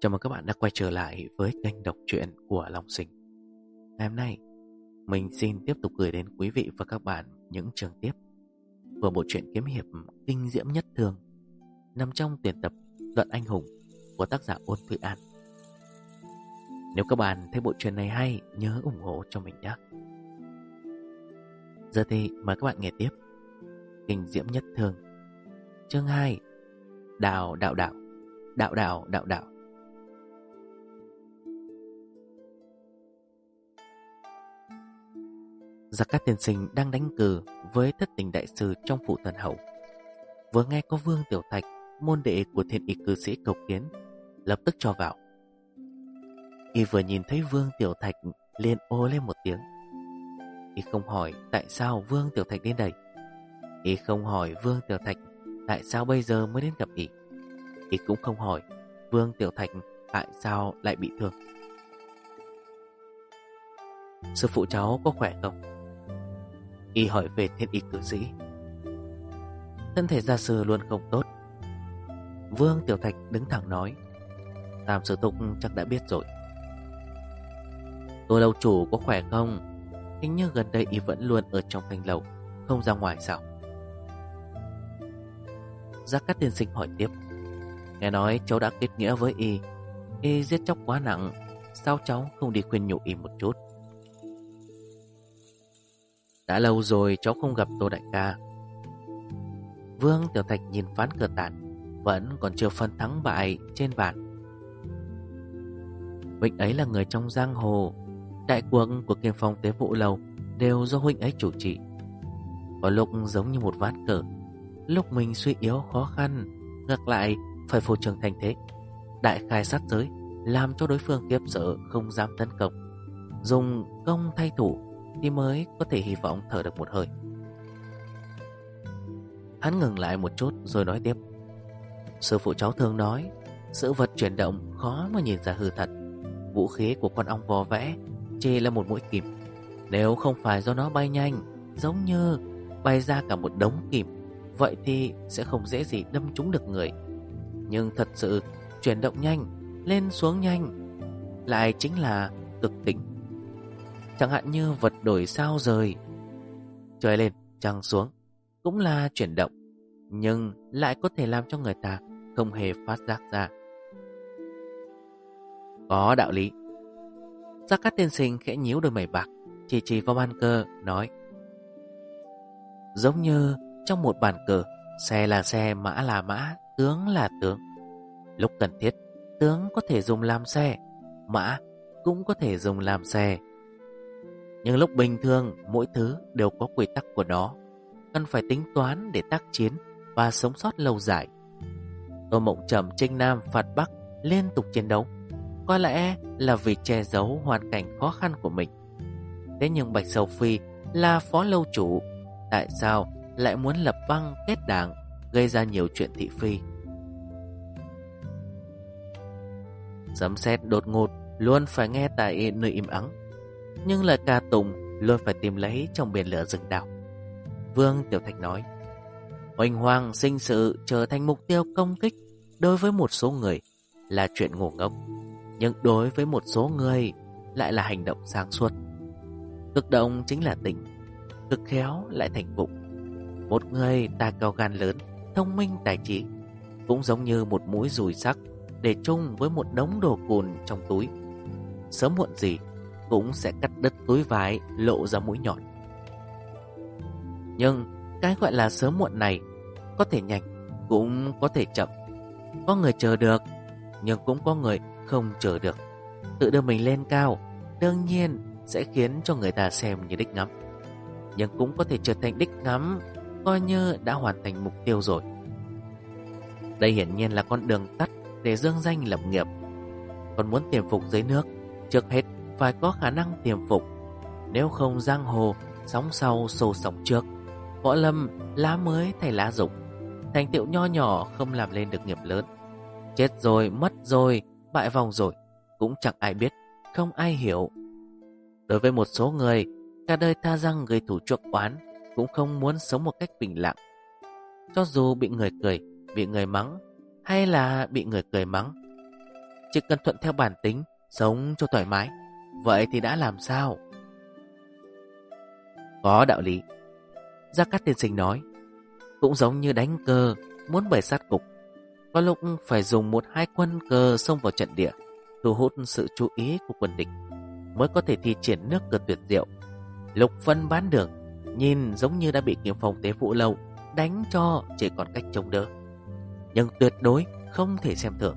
Chào mừng các bạn đã quay trở lại với kênh đọc truyện của Long Sinh. Ngày hôm nay, mình xin tiếp tục gửi đến quý vị và các bạn những chương tiếp của bộ truyện kiếm hiệp kinh diễm nhất thường nằm trong tuyển tập Luận Anh Hùng của tác giả Ôn Thụy An. Nếu các bạn thấy bộ truyện này hay, nhớ ủng hộ cho mình nhé. Giờ thì mời các bạn nghe tiếp kinh diễm nhất thường, chương 2, đạo đạo đạo, đạo đạo đạo đạo. Gia Cát Tiên Sinh đang đánh cờ với Thất Tình đại sư trong phủ Thần Hậu. Vừa nghe có Vương Tiểu Thạch, môn đệ của Thiên Y cư sĩ cầu kiến, lập tức cho vào. Y vừa nhìn thấy Vương Tiểu Thạch liền ô lên một tiếng. Y không hỏi tại sao Vương Tiểu Thạch đến đây. Y không hỏi Vương Tiểu Thạch tại sao bây giờ mới đến gặp Y. Y cũng không hỏi Vương Tiểu Thạch tại sao lại bị thương. Sư phụ cháu có khỏe không? Y hỏi về Thiên Y cử sĩ. Thân thể gia sư luôn không tốt. Vương Tiểu Thạch đứng thẳng nói. Tam sư thúc chắc đã biết rồi. Tô lâu chủ có khỏe không? Hình như gần đây Y vẫn luôn ở trong thanh lầu, không ra ngoài sao? Gia Cát Tiên Sinh hỏi tiếp. Nghe nói cháu đã kết nghĩa với Y. Y giết chóc quá nặng, sao cháu không đi khuyên nhủ Y một chút? Đã lâu rồi cháu không gặp Tô đại ca. Vương Tiểu Thạch nhìn ván cờ tàn, vẫn còn chưa phân thắng bại trên bàn. Huynh ấy là người trong giang hồ, đại cuộc của Kiêm Phong Tế Vũ Lầu đều do huynh ấy chủ trì. Có lúc giống như một ván cờ, lúc mình suy yếu khó khăn, ngược lại phải phô trương thành thế, đại khai sát giới, làm cho đối phương khiếp sợ không dám tấn công, dùng công thay thủ thì mới có thể hy vọng thở được một hơi. Hắn ngừng lại một chút rồi nói tiếp. Sư phụ cháu thường nói, sự vật chuyển động khó mà nhìn ra hư thật. Vũ khí của con ong vò vẽ chỉ là một mũi kìm. Nếu không phải do nó bay nhanh, giống như bay ra cả một đống kìm, vậy thì sẽ không dễ gì đâm trúng được người. Nhưng thật sự chuyển động nhanh, lên xuống nhanh, lại chính là cực tỉnh. Chẳng hạn như vật đổi sao rời, trời lên trăng xuống, cũng là chuyển động, nhưng lại có thể làm cho người ta không hề phát giác ra. Có đạo lý. Gia Cát Tiên Sinh khẽ nhíu đôi mày bạc, chỉ vào bàn cờ nói. Giống như trong một bàn cờ, xe là xe, mã là mã, tướng là tướng. Lúc cần thiết, tướng có thể dùng làm xe, mã cũng có thể dùng làm xe. Nhưng lúc bình thường, mỗi thứ đều có quy tắc của nó, cần phải tính toán để tác chiến và sống sót lâu dài. Tô Mộng Trầm chinh Nam phạt Bắc liên tục chiến đấu, có lẽ là vì che giấu hoàn cảnh khó khăn của mình. Thế nhưng Bạch Sầu Phi là phó lâu chủ, tại sao lại muốn lập băng kết đảng, gây ra nhiều chuyện thị phi? Sấm sét đột ngột luôn phải nghe tại nơi im ắng, nhưng lời ca tụng luôn phải tìm lấy trong biển lửa rừng đào. Vương Tiểu Thạch nói, huỳnh hoàng sinh sự trở thành mục tiêu công kích đối với một số người là chuyện ngu ngốc, nhưng đối với một số người lại là hành động sáng suốt. Cực động chính là tỉnh, cực khéo lại thành vụng. Một người tài cao gan lớn, thông minh tài trí, cũng giống như một mũi dùi sắc để chung với một đống đồ cùn trong túi. Sớm muộn gì cũng sẽ cắt đứt túi vải, lộ ra mũi nhọn. Nhưng cái gọi là sớm muộn này có thể nhanh, cũng có thể chậm. Có người chờ được, nhưng cũng có người không chờ được. Tự đưa mình lên cao, đương nhiên sẽ khiến cho người ta xem như đích ngắm, nhưng cũng có thể trở thành đích ngắm, coi như đã hoàn thành mục tiêu rồi. Đây hiển nhiên là con đường tắt để dương danh lập nghiệp. Còn muốn tiềm phục dưới nước, trước hết phải có khả năng tiềm phục. Nếu không giang hồ sóng sau sâu sóng trước, võ lâm lá mới thay lá rụng, thành tựu nho nhỏ không làm lên được nghiệp lớn. Chết rồi, mất rồi, bại vòng rồi, cũng chẳng ai biết, không ai hiểu. Đối với một số người, cả đời tha răng gây thù chuốc oán, cũng không muốn sống một cách bình lặng. Cho dù bị người cười, bị người mắng, hay là bị người cười mắng, chỉ cần thuận theo bản tính, sống cho thoải mái, vậy thì đã làm sao? Có đạo lý. Gia Cát tiên sinh nói. Cũng giống như đánh cờ, muốn bày sát cục, có lúc phải dùng một hai quân cờ xông vào trận địa, thu hút sự chú ý của quân địch, mới có thể thi triển nước cờ tuyệt diệu. Lục Vân Bán Đường nhìn giống như đã bị Kiếm Phong Tế Vũ Lâu đánh cho chỉ còn cách chống đỡ, nhưng tuyệt đối không thể xem thường.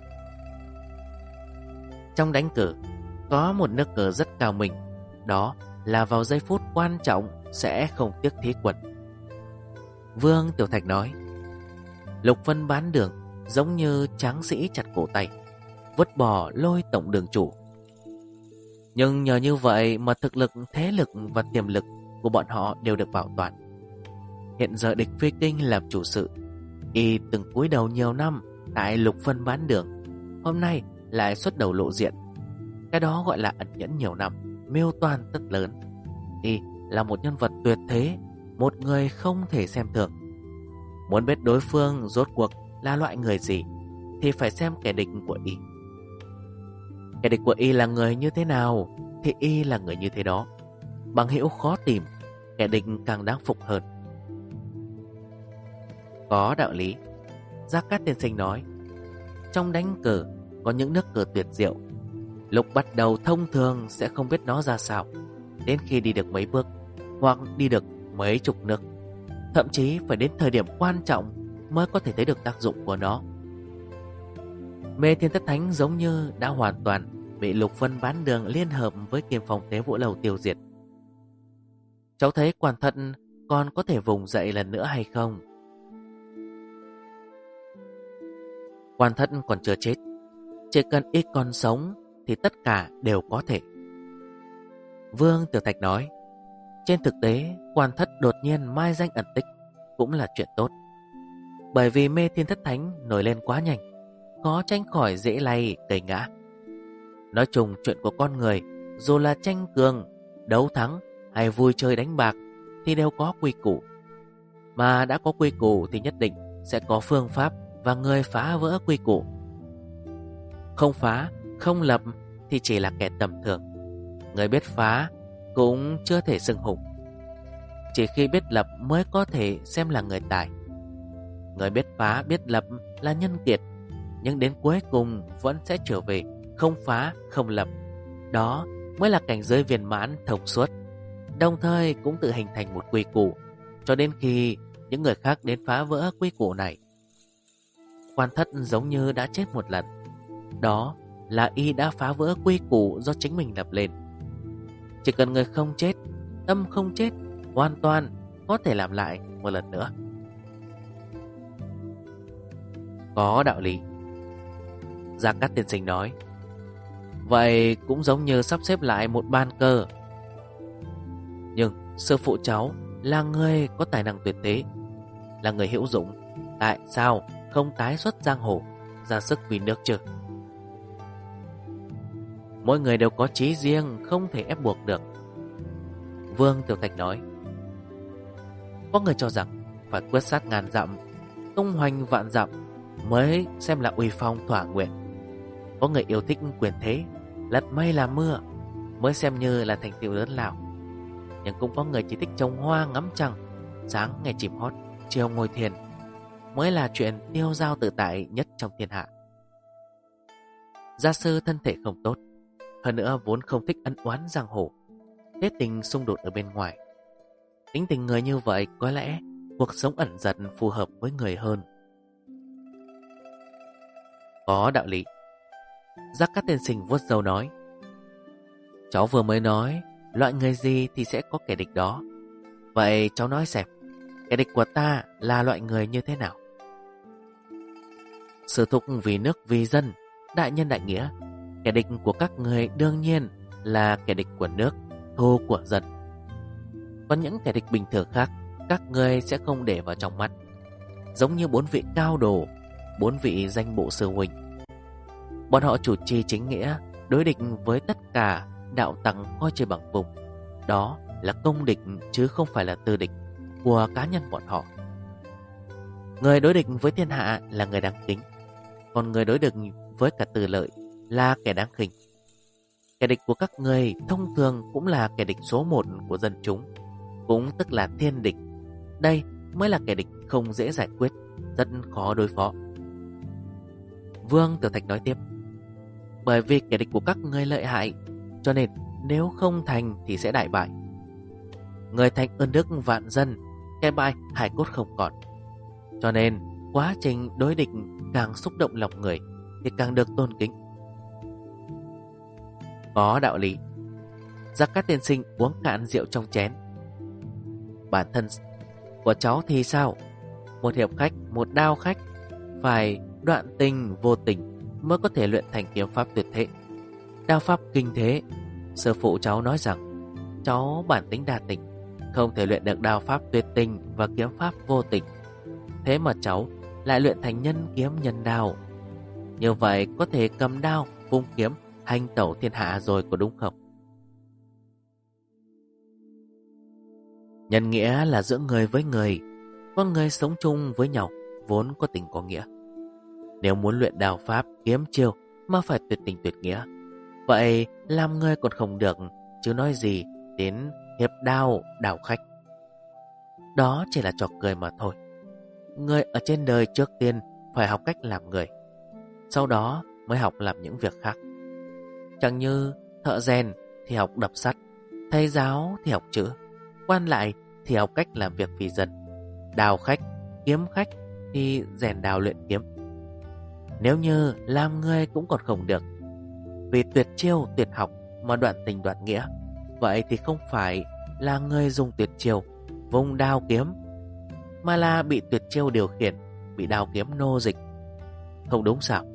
Trong đánh cờ có một nước cờ rất cao minh, đó là vào giây phút quan trọng sẽ không tiếc thí quân. Vương Tiểu Thạch nói. Lục Vân Bán Đường giống như tráng sĩ chặt cổ tay, vứt bỏ lôi tổng đường chủ. Nhưng nhờ như vậy mà thực lực, thế lực và tiềm lực của bọn họ đều được bảo toàn. Hiện giờ địch Phi Kinh làm chủ sự, y từng cúi đầu nhiều năm tại Lục Vân Bán Đường, hôm nay lại xuất đầu lộ diện. Cái đó gọi là ẩn nhẫn nhiều năm, mưu toan tất lớn. Y là một nhân vật tuyệt thế, một người không thể xem thường. Muốn biết đối phương rốt cuộc là loại người gì thì phải xem kẻ địch của y. Kẻ địch của y là người như thế nào thì y là người như thế đó. Bằng hữu khó tìm, kẻ địch càng đáng phục hơn. Có đạo lý. Gia Cát tiên sinh nói. Trong đánh cờ có những nước cờ tuyệt diệu, lúc bắt đầu thông thường sẽ không biết nó ra sao, đến khi đi được mấy bước hoặc đi được mấy chục nước, thậm chí phải đến thời điểm quan trọng mới có thể thấy được tác dụng của nó. Mê Thiên Thất Thánh giống như đã hoàn toàn bị Lục Vân Bán Đường liên hợp với Kiếm Phong Tế Vũ Lâu tiêu diệt. Cháu thấy Quan Thất còn có thể vùng dậy lần nữa hay không? Quan Thất còn chưa chết, chỉ cần y còn sống thì tất cả đều có thể. Vương Tiểu Thạch nói. Trên thực tế, Quan Thất đột nhiên mai danh ẩn tích cũng là chuyện tốt, bởi vì Mê Thiên Thất Thánh nổi lên quá nhanh, khó tránh khỏi dễ lay cầy ngã. Nói chung chuyện của con người, dù là tranh cường, đấu thắng hay vui chơi đánh bạc thì đều có quy củ. Mà đã có quy củ thì nhất định sẽ có phương pháp và người phá vỡ quy củ. Không phá, không lập thì chỉ là kẻ tầm thường. Người biết phá cũng chưa thể xưng hùng. Chỉ khi biết lập mới có thể xem là người tài. Người biết phá, biết lập là nhân kiệt, nhưng đến cuối cùng vẫn sẽ trở về không phá, không lập. Đó mới là cảnh giới viên mãn thông suốt, đồng thời cũng tự hình thành một quy củ, cho đến khi những người khác đến phá vỡ quy củ này. Quan Thất giống như đã chết một lần, đó là y đã phá vỡ quy củ do chính mình lập lên. Chỉ cần người không chết, tâm không chết, hoàn toàn có thể làm lại một lần nữa. Có đạo lý. Gia Cát tiên sinh nói. Vậy cũng giống như sắp xếp lại một ban cờ. Nhưng sư phụ cháu là người có tài năng tuyệt thế, là người hữu dụng, tại sao không tái xuất giang hồ, ra sức vì nước chứ? Mỗi người đều có chí riêng, không thể ép buộc được. Vương Tiểu Thạch nói. Có người cho rằng phải quyết sát ngàn dặm, tung hoành vạn dặm mới xem là uy phong thỏa nguyện. Có người yêu thích quyền thế, lật mây làm mưa mới xem như là thành tựu lớn lao. Nhưng cũng có người chỉ thích trồng hoa ngắm trăng, sáng nghe chim hót, chiều ngồi thiền mới là chuyện tiêu dao tự tại nhất trong thiên hạ. Gia sư thân thể không tốt, hơn nữa vốn không thích ân oán giang hồ, thế tình xung đột ở bên ngoài. Tính tình người như vậy có lẽ cuộc sống ẩn dật phù hợp với người hơn. Có đạo lý. Gia Cát tiên sinh vuốt râu nói. Cháu vừa mới nói loại người gì thì sẽ có kẻ địch đó. Vậy cháu nói xem, kẻ địch của ta là loại người như thế nào? Sử thục vì nước vì dân, đại nhân đại nghĩa. Kẻ địch của các người đương nhiên là kẻ địch của nước, thù của dân. Còn những kẻ địch bình thường khác, các người sẽ không để vào trong mắt. Giống như 4 vị cao đồ, 4 vị danh bộ sư huynh. Bọn họ chủ trì chính nghĩa, đối địch với tất cả đạo tăng coi chơi bằng vùng. Đó là công địch chứ không phải là tư địch của cá nhân bọn họ. Người đối địch với thiên hạ là người đáng kính, còn người đối địch với cả tư lợi là kẻ đáng khinh. Kẻ địch của các ngươi thông thường cũng là kẻ địch số 1 của dân chúng, cũng tức là thiên địch. Đây mới là kẻ địch không dễ giải quyết, rất khó đối phó. Vương Tiểu Thạch nói tiếp: bởi vì kẻ địch của các ngươi lợi hại, cho nên nếu không thành thì sẽ đại bại. Người thành ơn đức vạn dân, kẻ bại hải cốt không còn. Cho nên quá trình đối địch càng xúc động lòng người thì càng được tôn kính. Có đạo lý. Gia Cát tiên sinh uống cạn rượu trong chén. Bản thân của cháu thì sao? Một hiệp khách, một đao khách, phải đoạn tình vô tình mới có thể luyện thành kiếm pháp tuyệt thế, đao pháp kinh thế. Sư phụ cháu nói rằng cháu bản tính đa tình, không thể luyện được đao pháp tuyệt tình và kiếm pháp vô tình. Thế mà cháu lại luyện thành nhân kiếm nhân đao. Như vậy có thể cầm đao, vung kiếm, hành tẩu thiên hạ rồi có đúng không? Nhân nghĩa là giữa người với người. Con người sống chung với nhau vốn có tình có nghĩa. Nếu muốn luyện đao pháp kiếm chiêu mà phải tuyệt tình tuyệt nghĩa, vậy làm người còn không được, chứ nói gì đến hiệp đao đảo khách. Đó chỉ là trò cười mà thôi. Người ở trên đời trước tiên phải học cách làm người, sau đó mới học làm những việc khác. Chẳng như thợ rèn thì học đập sắt, thầy giáo thì học chữ, quan lại thì học cách làm việc vì dân, đào khách, kiếm khách thì rèn đào luyện kiếm. Nếu như làm người cũng còn không được, vì tuyệt chiêu tuyệt học mà đoạn tình đoạn nghĩa, vậy thì không phải là người dùng tuyệt chiêu vùng đao kiếm, mà là bị tuyệt chiêu điều khiển, bị đao kiếm nô dịch. Không đúng sao?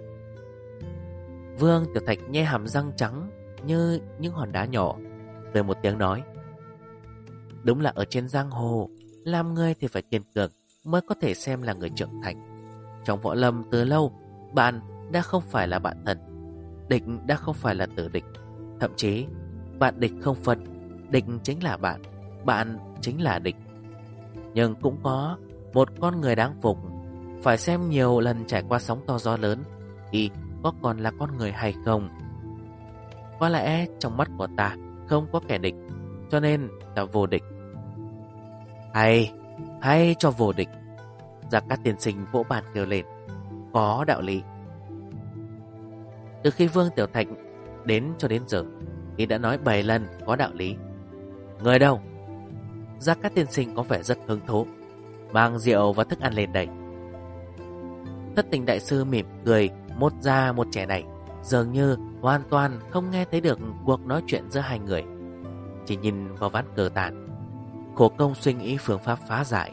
Vương Tiểu Thạch nhe hàm răng trắng như những hòn đá nhỏ, cười một tiếng nói: đúng là ở trên giang hồ, làm người thì phải kiên cường mới có thể xem là người trưởng thành. Trong võ lâm từ lâu, bạn đã không phải là bạn thân, địch đã không phải là tử địch. Thậm chí bạn địch không phân, địch chính là bạn, bạn chính là địch. Nhưng cũng có một con người đáng phục, phải xem nhiều lần trải qua sóng to gió lớn thì có còn là con người hay không. Có lẽ trong mắt của ta không có kẻ địch, cho nên ta vô địch. Hay cho vô địch. Gia Cát tiên sinh vỗ bàn kêu lên: có đạo lý. Từ khi Vương Tiểu Thạch đến cho đến giờ thì đã nói 7 lần có đạo lý. Người đâu? Gia Cát tiên sinh có vẻ rất hứng thú, mang rượu và thức ăn lên đây. Thất Tình đại sư mỉm cười, một già một trẻ này dường như hoàn toàn không nghe thấy được cuộc nói chuyện giữa hai người, chỉ nhìn vào ván cờ tàn, khổ công suy nghĩ phương pháp phá giải.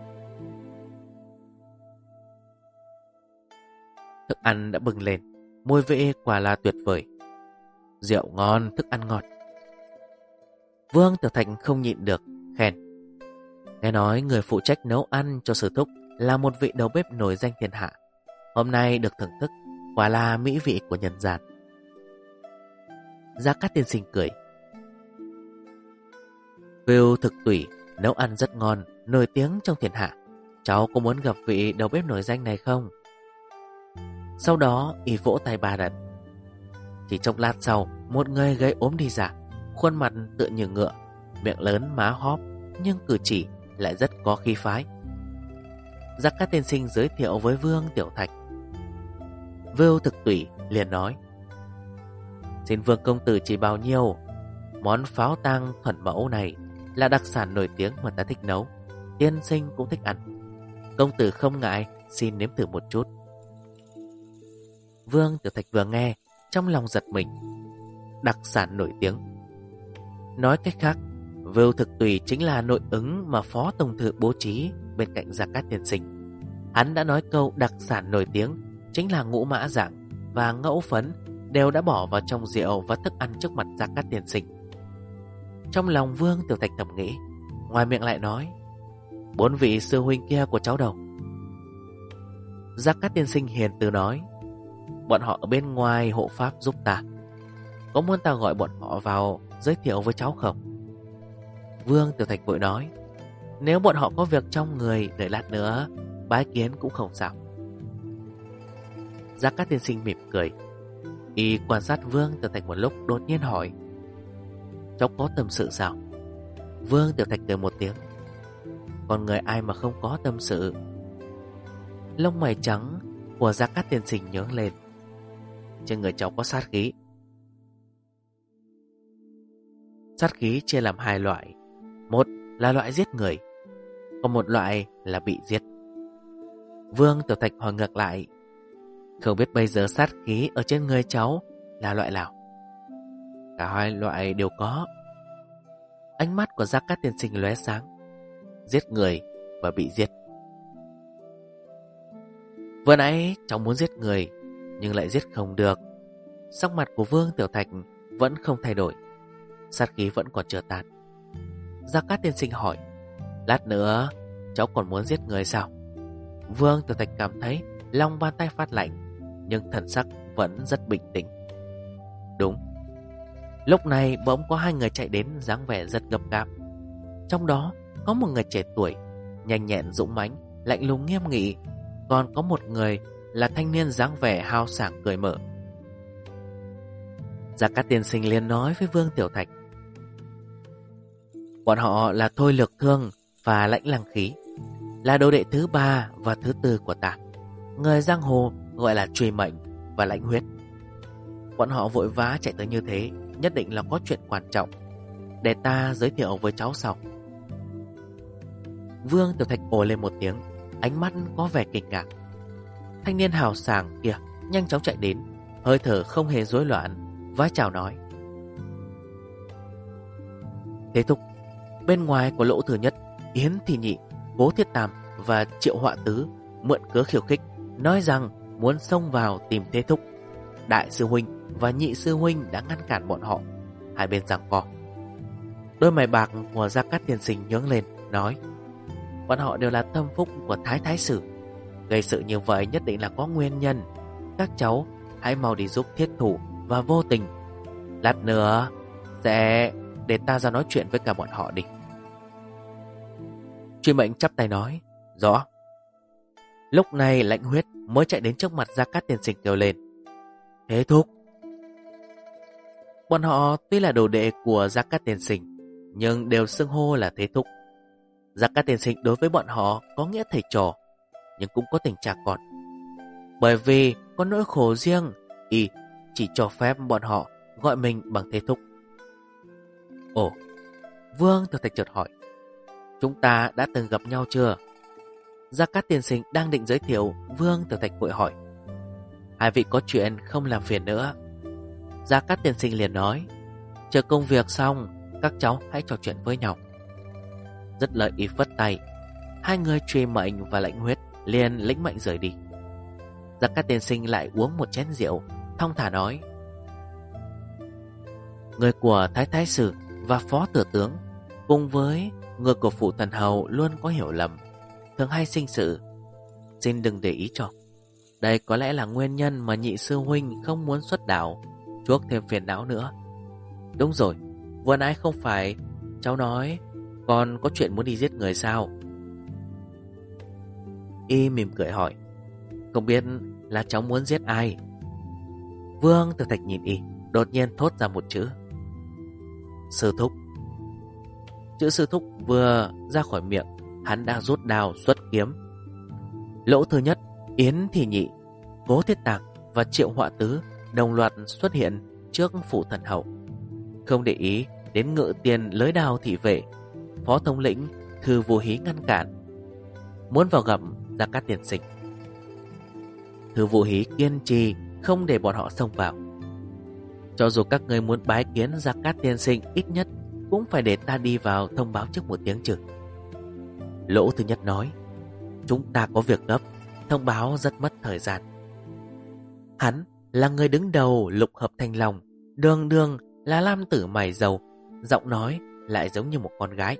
Thức ăn đã bừng lên, mùi vị quả là tuyệt vời. Rượu ngon, thức ăn ngon. Vương Tiểu Thạch không nhịn được khen: nghe nói người phụ trách nấu ăn cho sư thúc là một vị đầu bếp nổi danh thiên hạ, hôm nay được thưởng thức, quả là mỹ vị của nhân gian. Gia Cát tiên sinh cười: Vưu Thực Tủy nấu ăn rất ngon, nổi tiếng trong thiên hạ. Cháu có muốn gặp vị đầu bếp nổi danh này không? Sau đó y vỗ tay 3 lần. Chỉ trong lát sau, một người gầy ốm đi ra, khuôn mặt tựa như ngựa, miệng lớn má hóp, nhưng cử chỉ lại rất có khí phái. Gia Cát tiên sinh giới thiệu với Vương Tiểu Thạch. Vưu Thực Tủy liền nói: xin Vương công tử chỉ bao nhiêu. Món pháo tang thuần mẫu này là đặc sản nổi tiếng mà ta thích nấu, tiên sinh cũng thích ăn. Công tử không ngại, xin nếm thử một chút. Vương Tiểu Thạch vừa nghe, trong lòng giật mình. Đặc sản nổi tiếng. Nói cách khác, Vưu Thực Tùy chính là nội ứng mà Phó Tổng Thư bố trí bên cạnh Gia Cát tiên sinh. Hắn đã nói câu đặc sản nổi tiếng chính là ngũ mã dạng và ngẫu phấn đều đã bỏ vào trong rượu và thức ăn trước mặt Gia Cát tiên sinh. Trong lòng Vương Tiểu Thạch thầm nghĩ, ngoài miệng lại nói: 4 vị sư huynh kia của cháu đâu? Gia Cát tiên sinh hiền từ nói: bọn họ ở bên ngoài hộ pháp giúp ta. Có muốn ta gọi bọn họ vào giới thiệu với cháu không? Vương Tiểu Thạch vội nói: nếu bọn họ có việc trong người, đợi lát nữa bái kiến cũng không sao. Gia Cát tiên sinh mỉm cười: Y quan sát Vương Tiểu Thạch một lúc, đột nhiên hỏi: cháu có tâm sự sao? Vương Tiểu Thạch cười một tiếng: con người ai mà không có tâm sự. Lông mày trắng của Gia Cát Tiên Sinh nhướng lên. Trên người cháu có sát khí. Sát khí chia làm hai loại. Một là loại giết người, còn một loại là bị giết. Vương Tiểu Thạch hỏi ngược lại: không biết bây giờ sát khí ở trên người cháu là loại nào? Cả hai loại đều có. Ánh mắt của Gia Cát Tiên Sinh lóe sáng: giết người và bị giết. Vừa nãy cháu muốn giết người nhưng lại giết không được. Sắc mặt của Vương Tiểu Thạch vẫn không thay đổi, sát khí vẫn còn chưa tan. Gia Cát Tiên Sinh hỏi: lát nữa cháu còn muốn giết người sao? Vương Tiểu Thạch cảm thấy lòng bàn tay phát lạnh, nhưng thần sắc vẫn rất bình tĩnh. Đúng. Lúc này bỗng có hai người chạy đến, dáng vẻ rất gấp gáp. Trong đó có một người trẻ tuổi, nhanh nhẹn dũng mãnh, lạnh lùng nghiêm nghị. Còn có một người là thanh niên dáng vẻ hào sảng cười mở. Gia Cát Tiên Sinh liền nói với Vương Tiểu Thạch: bọn họ là Thôi Lược Thương và Lãnh Lăng Khí, là đồ đệ thứ 3 và thứ 4 của ta. Người giang hồ gọi là Truy Mệnh và Lãnh Huyết. Bọn họ vội vã chạy tới như thế, nhất định là có chuyện quan trọng. Để ta giới thiệu với cháu sau. Vương Tiểu Thạch ồ lên một tiếng, ánh mắt có vẻ kinh ngạc. Thanh niên hào sảng kia nhanh chóng chạy đến, hơi thở không hề rối loạn, vái chào nói: thế thúc, bên ngoài có Lỗ Thừa Nhất, Yến Thị Nhị, Cố Thiết Tam và Triệu Họa Tứ mượn cớ khiêu khích, nói rằng muốn xông vào tìm thế thúc. Đại sư huynh và nhị sư huynh đã ngăn cản bọn họ. Hai bên giằng co. Đôi mày bạc của Gia Cát Tiên Sinh nhướng lên, nói: bọn họ đều là tâm phúc của Thái Thái Sử. Gây sự như vậy nhất định là có nguyên nhân. Các cháu hãy mau đi giúp Thiết Thủ và Vô Tình. Lát nữa sẽ để ta ra nói chuyện với cả bọn họ đi. Truy Mệnh chắp tay nói: rõ. Lúc này Lãnh Huyết mới chạy đến trước mặt Gia Cát Tiên Sinh kêu lên: thế thúc. Bọn họ tuy là đồ đệ của Gia Cát Tiên Sinh, nhưng đều xưng hô là thế thúc. Gia Cát Tiên Sinh đối với bọn họ có nghĩa thầy trò, nhưng cũng có tình cha con. Bởi vì có nỗi khổ riêng, y chỉ cho phép bọn họ gọi mình bằng thế thúc. Ồ, Vương Tiểu Thạch chợt hỏi: chúng ta đã từng gặp nhau chưa? Gia Cát Tiên Sinh đang định giới thiệu, Vương Tiểu Thạch vội hỏi: hai vị có chuyện không làm phiền nữa. Gia Cát Tiên Sinh liền nói: chờ công việc xong, các cháu hãy trò chuyện với nhau. Dứt lời y phất tay, hai người Truy Mệnh và Lãnh Huyết liền lĩnh mệnh rời đi. Gia Cát Tiên Sinh lại uống một chén rượu, thong thả nói: người của Thái Thái Sử và Phó Thừa Tướng cùng với người của Phụ Thần Hầu luôn có hiểu lầm, thường hay sinh sự. Xin đừng để ý cho. Đây có lẽ là nguyên nhân mà nhị sư huynh không muốn xuất đạo, chuốc thêm phiền não nữa. Đúng rồi, vừa nãy không phải cháu nói còn có chuyện muốn đi giết người sao? Y mỉm cười hỏi: không biết là cháu muốn giết ai? Vương Tiểu Thạch nhìn Y, đột nhiên thốt ra một chữ: sư thúc. Chữ sư thúc vừa ra khỏi miệng, hắn đang rút đao xuất kiếm. Lỗ Thứ Nhất, Yến Thị Nhị, Cố Thiết Tạc và Triệu Họa Tứ đồng loạt xuất hiện trước Phụ Thần Hậu. Không để ý đến Ngự Tiền lưới đao thị vệ, Phó thống lĩnh Thư Vô Hí ngăn cản, muốn vào gặp Gia Cát Tiên Sinh. Thư Vô Hí kiên trì không để bọn họ xông vào. Cho dù các người muốn bái kiến Gia Cát Tiên Sinh, ít nhất cũng phải để ta đi vào thông báo trước một tiếng chứ. Lỗ Thứ Nhất nói: chúng ta có việc gấp, thông báo rất mất thời gian. Hắn là người đứng đầu Lục Hợp Thanh Long, đường đường là nam tử mày râu, giọng nói lại giống như một con gái.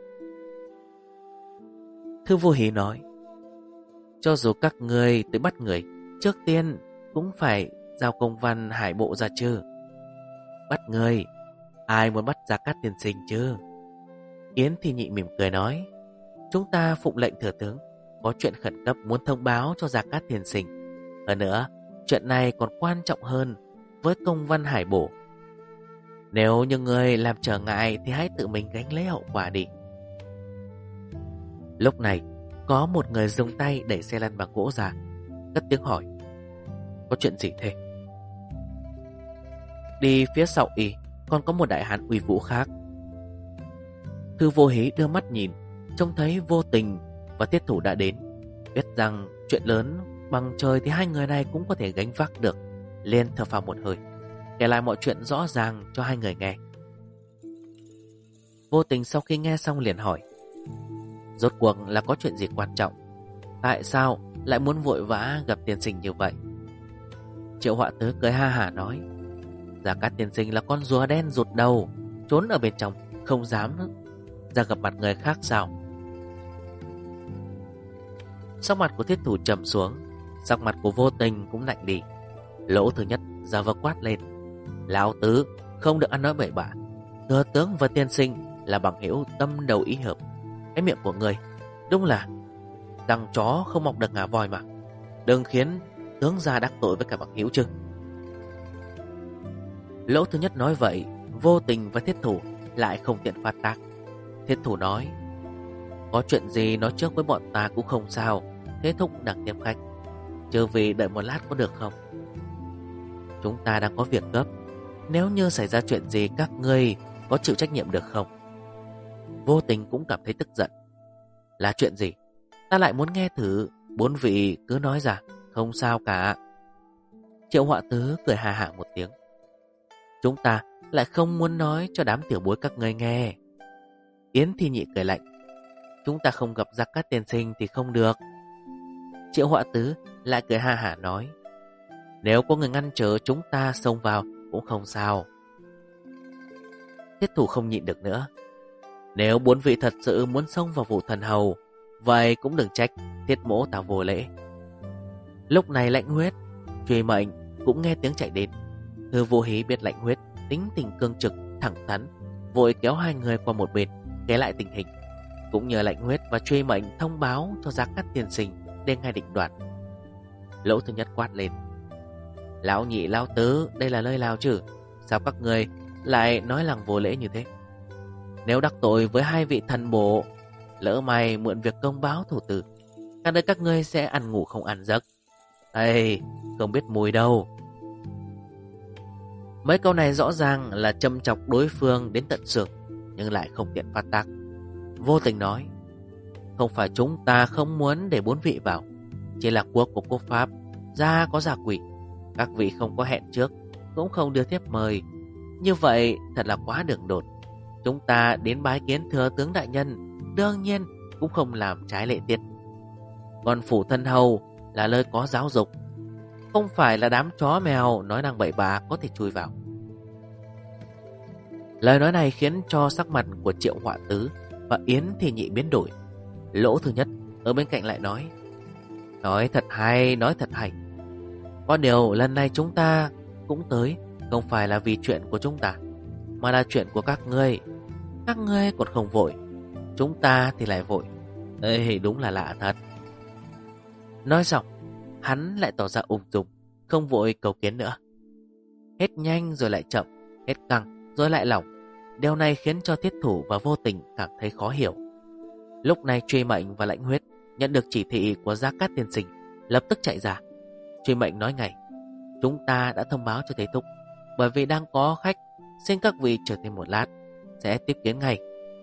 Thư Vô Hí nói: cho dù các người tới bắt người, trước tiên cũng phải giao công văn hải bộ ra chứ. Bắt người, ai muốn bắt Gia Cát Tiên Sinh chứ? Yến Thị Nhị mỉm cười nói: chúng ta phụng lệnh thừa tướng, có chuyện khẩn cấp muốn thông báo cho Gia Cát Tiên Sinh. Hơn nữa, chuyện này còn quan trọng hơn, với công văn hải bổ. Nếu như người làm trở ngại thì hãy tự mình gánh lấy hậu quả đi. Lúc này, có một người dùng tay đẩy xe lăn bằng gỗ ra, cất tiếng hỏi: Có chuyện gì thế? Đi phía sau y còn có một đại hán uy vũ khác. Thư Vô Hí đưa mắt nhìn, trông thấy Vô Tình và Tiết Thủ đã đến. Biết rằng chuyện lớn bằng trời thì hai người này cũng có thể gánh vác được, liền thở phào một hơi, kể lại mọi chuyện rõ ràng cho hai người nghe. Vô Tình sau khi nghe xong liền hỏi: Rốt cuộc là có chuyện gì quan trọng? Tại sao lại muốn vội vã gặp tiên sinh như vậy? Triệu Họa Tứ cười ha hả nói: Gia Cát tiên sinh là con rùa đen rụt đầu, trốn ở bên trong, không dám ra gặp mặt người khác sao? Sắc mặt của Thiết Thủ trầm xuống, sắc mặt của Vô Tình cũng lạnh đi. Lỗ thứ nhất ra vờ quát lên: Lão Tứ, không được ăn nói bậy bạ. Thừa tướng và tiên sinh là bằng hữu tâm đầu ý hợp. Cái miệng của người đúng là răng chó không mọc được ngà voi mà. Đừng khiến tướng gia đắc tội với cả bằng hữu chứ. Lỗ thứ nhất nói vậy, Vô Tình và Thiết Thủ lại không tiện phát tác. Thiết Thủ nói: Có chuyện gì nói trước với bọn ta cũng không sao. Thế thúc đang tiếp khách, trừ vì đợi một lát có được không? Chúng ta đang có việc gấp. Nếu như xảy ra chuyện gì các ngươi có chịu trách nhiệm được không? Vô Tình cũng cảm thấy tức giận. Là chuyện gì? Ta lại muốn nghe thử. Bốn vị cứ nói ra, không sao cả. Triệu Họa Tứ cười hà hả một tiếng. Chúng ta lại không muốn nói cho đám tiểu bối các ngươi nghe. Yến Thi Nhị cười lạnh: Chúng ta không gặp Gia Cát tiên sinh thì không được. Triệu Họa Tứ lại cười ha hả nói: Nếu có người ngăn trở chúng ta xông vào cũng không sao. Thiết Thủ không nhịn được nữa: Nếu bốn vị thật sự muốn xông vào vụ thần hầu, vậy cũng đừng trách Thiết mỗ ta vô lễ. Lúc này Lãnh Huyết, Truy Mệnh cũng nghe tiếng chạy đến. Thư Vô Hí biết Lãnh Huyết tính tình cương trực, thẳng thắn, vội kéo hai người qua một bên, kể lại tình hình, cũng nhờ Lãnh Huyết và Truy Mệnh thông báo cho Gia Cát tiên sinh để ngay định đoạt. Lỗ thứ nhất quát lên: Lão Nhị, Lão Tứ, đây là nơi nào chứ? Sao các người lại nói lằng vô lễ như thế? Nếu đắc tội với hai vị thần bổ, lỡ may mượn việc công báo thủ tử, cả đời các ngươi sẽ ăn ngủ không ăn giấc. Ây, không biết mùi đâu. Mấy câu này rõ ràng là châm chọc đối phương đến tận xương, nhưng lại không tiện phát tác. Vô Tình nói: Không phải chúng ta không muốn để bốn vị vào, chỉ là quốc của quốc pháp, gia có gia quỷ. Các vị không có hẹn trước, cũng không đưa thiếp mời, như vậy thật là quá đường đột. Chúng ta đến bái kiến thừa tướng đại nhân, đương nhiên cũng không làm trái lệ tiết. Còn phủ thân hầu là nơi có giáo dục, không phải là đám chó mèo nói năng bậy bạ có thể chui vào. Lời nói này khiến cho sắc mặt của Triệu Họa Tứ và Yến Thi Nhị biến đổi. Lỗ thứ nhất ở bên cạnh lại nói: Nói thật hay, nói thật hay. Có điều lần này chúng ta cũng tới, không phải là vì chuyện của chúng ta, mà là chuyện của các ngươi. Các ngươi còn không vội, chúng ta thì lại vội. Ê, đúng là lạ thật. Nói xong, hắn lại tỏ ra ung dung, không vội cầu kiến nữa. Hết nhanh rồi lại chậm, hết căng rồi lại lỏng. Điều này khiến cho Thiết Thủ và Vô Tình cảm thấy khó hiểu. Lúc này Truy Mệnh và Lãnh Huyết nhận được chỉ thị của Gia Cát tiên sinh, lập tức chạy ra. Truy Mệnh nói ngay: Chúng ta đã thông báo cho Thế Thúc, bởi vì đang có khách, xin các vị chờ thêm một lát, sẽ tiếp kiến ngay.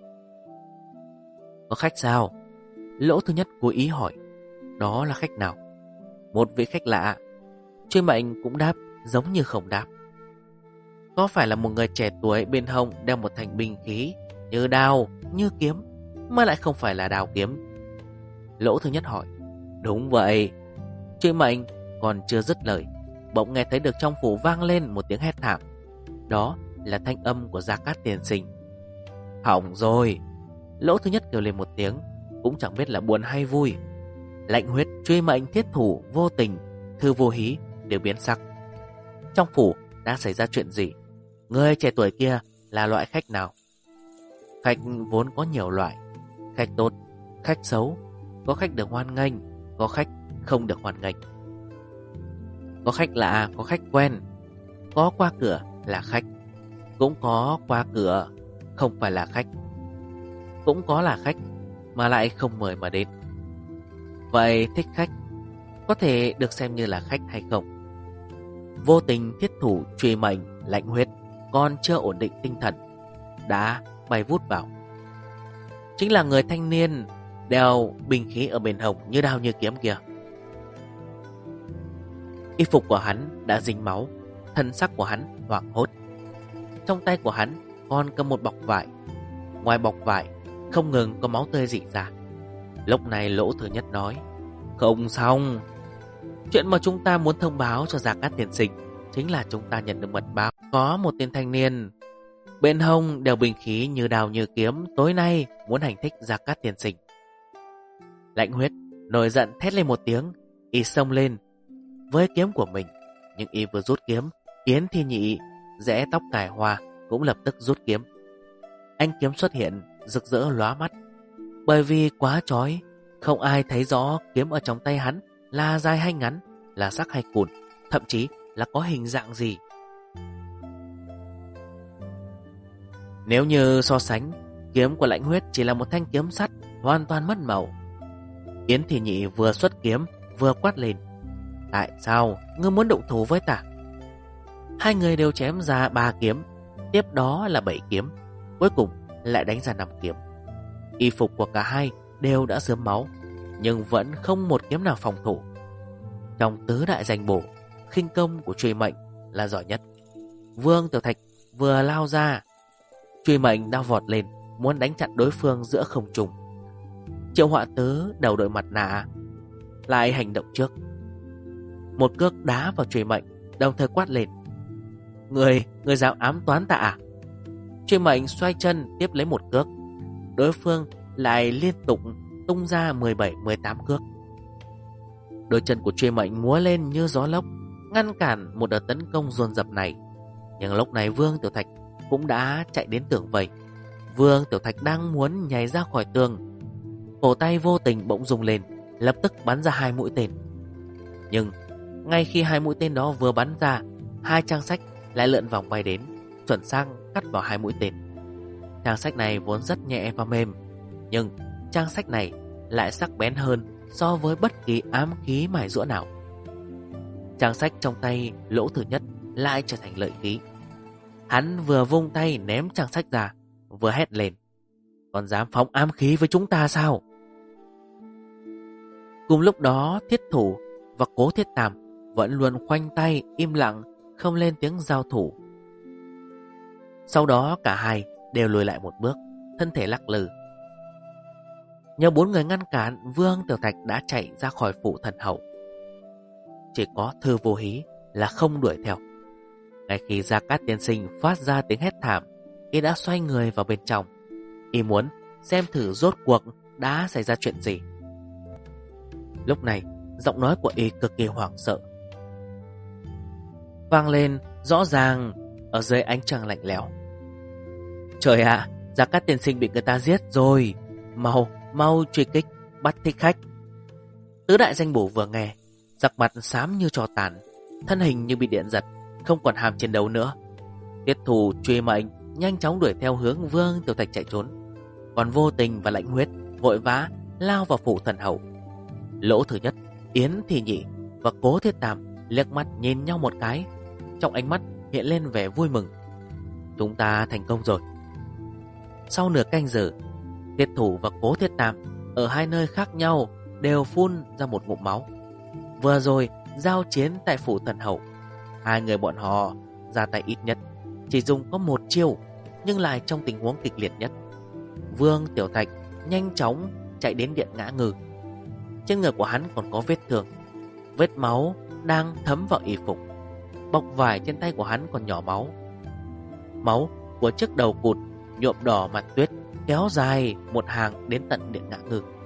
Có khách sao? Lỗ thứ nhất cố ý hỏi. Đó là khách nào? Một vị khách lạ. Truy Mệnh cũng đáp giống như không đáp. Có phải là một người trẻ tuổi bên hông đeo một thanh binh khí như đao, như kiếm, mà lại không phải là đao kiếm? Lỗ thứ nhất hỏi. Đúng vậy. Truy Mệnh còn chưa dứt lời, bỗng nghe thấy được trong phủ vang lên một tiếng hét thảm. Đó là thanh âm của Gia Cát tiên sinh. Hỏng rồi. Lỗ thứ nhất kêu lên một tiếng, cũng chẳng biết là buồn hay vui. Lãnh Huyết, Truy Mệnh, Thiết Thủ, Vô Tình, Thư Vô Hí đều biến sắc. Trong phủ đã xảy ra chuyện gì? Người trẻ tuổi kia là loại khách nào? Khách vốn có nhiều loại: khách tốt, khách xấu, có khách được hoan nghênh, có khách không được hoan nghênh, có khách lạ, có khách quen. có qua cửa là khách, cũng có qua cửa không phải là khách, cũng có là khách mà lại không mời mà đến. Vậy thích khách có thể được xem như là khách hay không? Vô tình thiết thủ truy mệnh Lãnh Huyết còn chưa ổn định tinh thần đã bay vút vào. Chính là người thanh niên đeo binh khí ở bên hông như đao như kiếm kia. Y phục của hắn đã dính máu, thân sắc của hắn hoảng hốt. Trong tay của hắn còn cầm một bọc vải. Ngoài bọc vải không ngừng có máu tươi rỉ ra. Lúc này Lỗ Thứ Nhất nói: "Không xong. Chuyện mà chúng ta muốn thông báo cho Gia Cát Tiên Sinh chính là chúng ta nhận được mật báo có một tên thanh niên bên hông đeo binh khí như đao như kiếm, tối nay muốn hành thích Gia Cát Tiên Sinh." Lãnh Huyết nổi giận thét lên một tiếng, y xông lên với kiếm của mình. Nhưng y vừa rút kiếm, Yến Thi Nhị rẽ tóc cài hoa cũng lập tức rút kiếm. Ánh kiếm xuất hiện rực rỡ lóa mắt. Bởi vì quá chói, không ai thấy rõ kiếm ở trong tay hắn là dài hay ngắn, là sắc hay cùn, thậm chí là có hình dạng gì. Nếu như so sánh, kiếm của Lãnh Huyết chỉ là một thanh kiếm sắt hoàn toàn mất màu. Yến Thi Nhị vừa xuất kiếm vừa quát lên: "Tại sao ngươi muốn động thủ với ta?" Hai người đều chém ra 3 kiếm, tiếp đó là 7 kiếm, cuối cùng lại đánh ra 5 kiếm. Y phục của cả hai đều đã rớm máu, nhưng vẫn không một kiếm nào phòng thủ. Trong tứ đại danh bổ, khinh công của Truy Mệnh là giỏi nhất. Vương Tiểu Thạch vừa lao ra, Truy Mệnh đã vọt lên muốn đánh chặn đối phương giữa không trung. Triệu Họa Tứ đầu đội mặt nạ lại hành động trước, một cước đá vào Truy Mệnh, đồng thời quát lên: Người dám ám toán ta à?" Truy Mệnh xoay chân tiếp lấy một cước, đối phương lại liên tục tung ra 17-18 cước. Đôi chân của Truy Mệnh múa lên như gió lốc, ngăn cản một đợt tấn công dồn dập này. Nhưng lúc này Vương Tiểu Thạch cũng đã chạy đến tường vây. Vương Tiểu Thạch đang muốn nhảy ra khỏi tường, cổ tay vô tình bỗng rung lên, lập tức bắn ra 2 mũi tên. Nhưng ngay khi 2 mũi tên đó vừa bắn ra, 2 trang sách lại lượn vòng bay đến, chuẩn xác cắt vào 2 mũi tên. Trang sách này vốn rất nhẹ và mềm, nhưng trang sách này lại sắc bén hơn so với bất kỳ ám khí mài giũa nào. Trang sách trong tay Lỗ Thứ Nhất lại trở thành lợi khí. Hắn vừa vung tay ném trang sách ra, vừa hét lên: "Còn dám phóng ám khí với chúng ta sao?" Cùng lúc đó, Thiết Thủ và Cố Thiết Tam vẫn luôn khoanh tay im lặng, không lên tiếng giao thủ. Sau đó cả hai đều lùi lại một bước, thân thể lắc lư. Nhờ 4 người ngăn cản, Vương Tiểu Thạch đã chạy ra khỏi phủ thần hậu. Chỉ có Thư Vô Hí là không đuổi theo. Ngay khi Gia Cát Tiên Sinh phát ra tiếng hét thảm, y đã xoay người vào bên trong. Y muốn xem thử rốt cuộc đã xảy ra chuyện gì. Lúc này, giọng nói của y cực kỳ hoảng sợ, vang lên rõ ràng ở dưới ánh trăng lạnh lẽo. "Trời ạ, Gia Cát Tiên Sinh bị người ta giết rồi. Mau truy kích, bắt thích khách." Tứ đại danh bổ vừa nghe, sắc mặt xám như tro tàn, thân hình như bị điện giật, không còn hàm chiến đấu nữa. Tiết Thủ, Truy Mệnh nhanh chóng đuổi theo hướng Vương Tiểu Thạch chạy trốn, còn Vô Tình và Lãnh Huyết vội vã lao vào phủ thần hậu. Lỗ Thứ Nhất, Yến Thi Nhị và Cố Thiết Tam liếc mắt nhìn nhau một cái, trong ánh mắt hiện lên vẻ vui mừng. Chúng ta thành công rồi. Sau nửa canh giờ, Tiết Thủ và Cố Thiết Tam ở hai nơi khác nhau đều phun ra một ngụm máu. Vừa rồi giao chiến tại phủ thần hậu, hai người bọn họ ra tay ít nhất, chỉ dùng có một chiêu, nhưng lại trong tình huống kịch liệt nhất. Vương Tiểu Thạch nhanh chóng chạy đến điện ngã ngừ. Trên người của hắn còn có vết thương, vết máu đang thấm vào y phục. Bọc vải trên tay của hắn còn nhỏ máu. Máu của chiếc đầu cụt nhuộm đỏ mặt tuyết kéo dài một hàng đến tận điện ngã ngừ.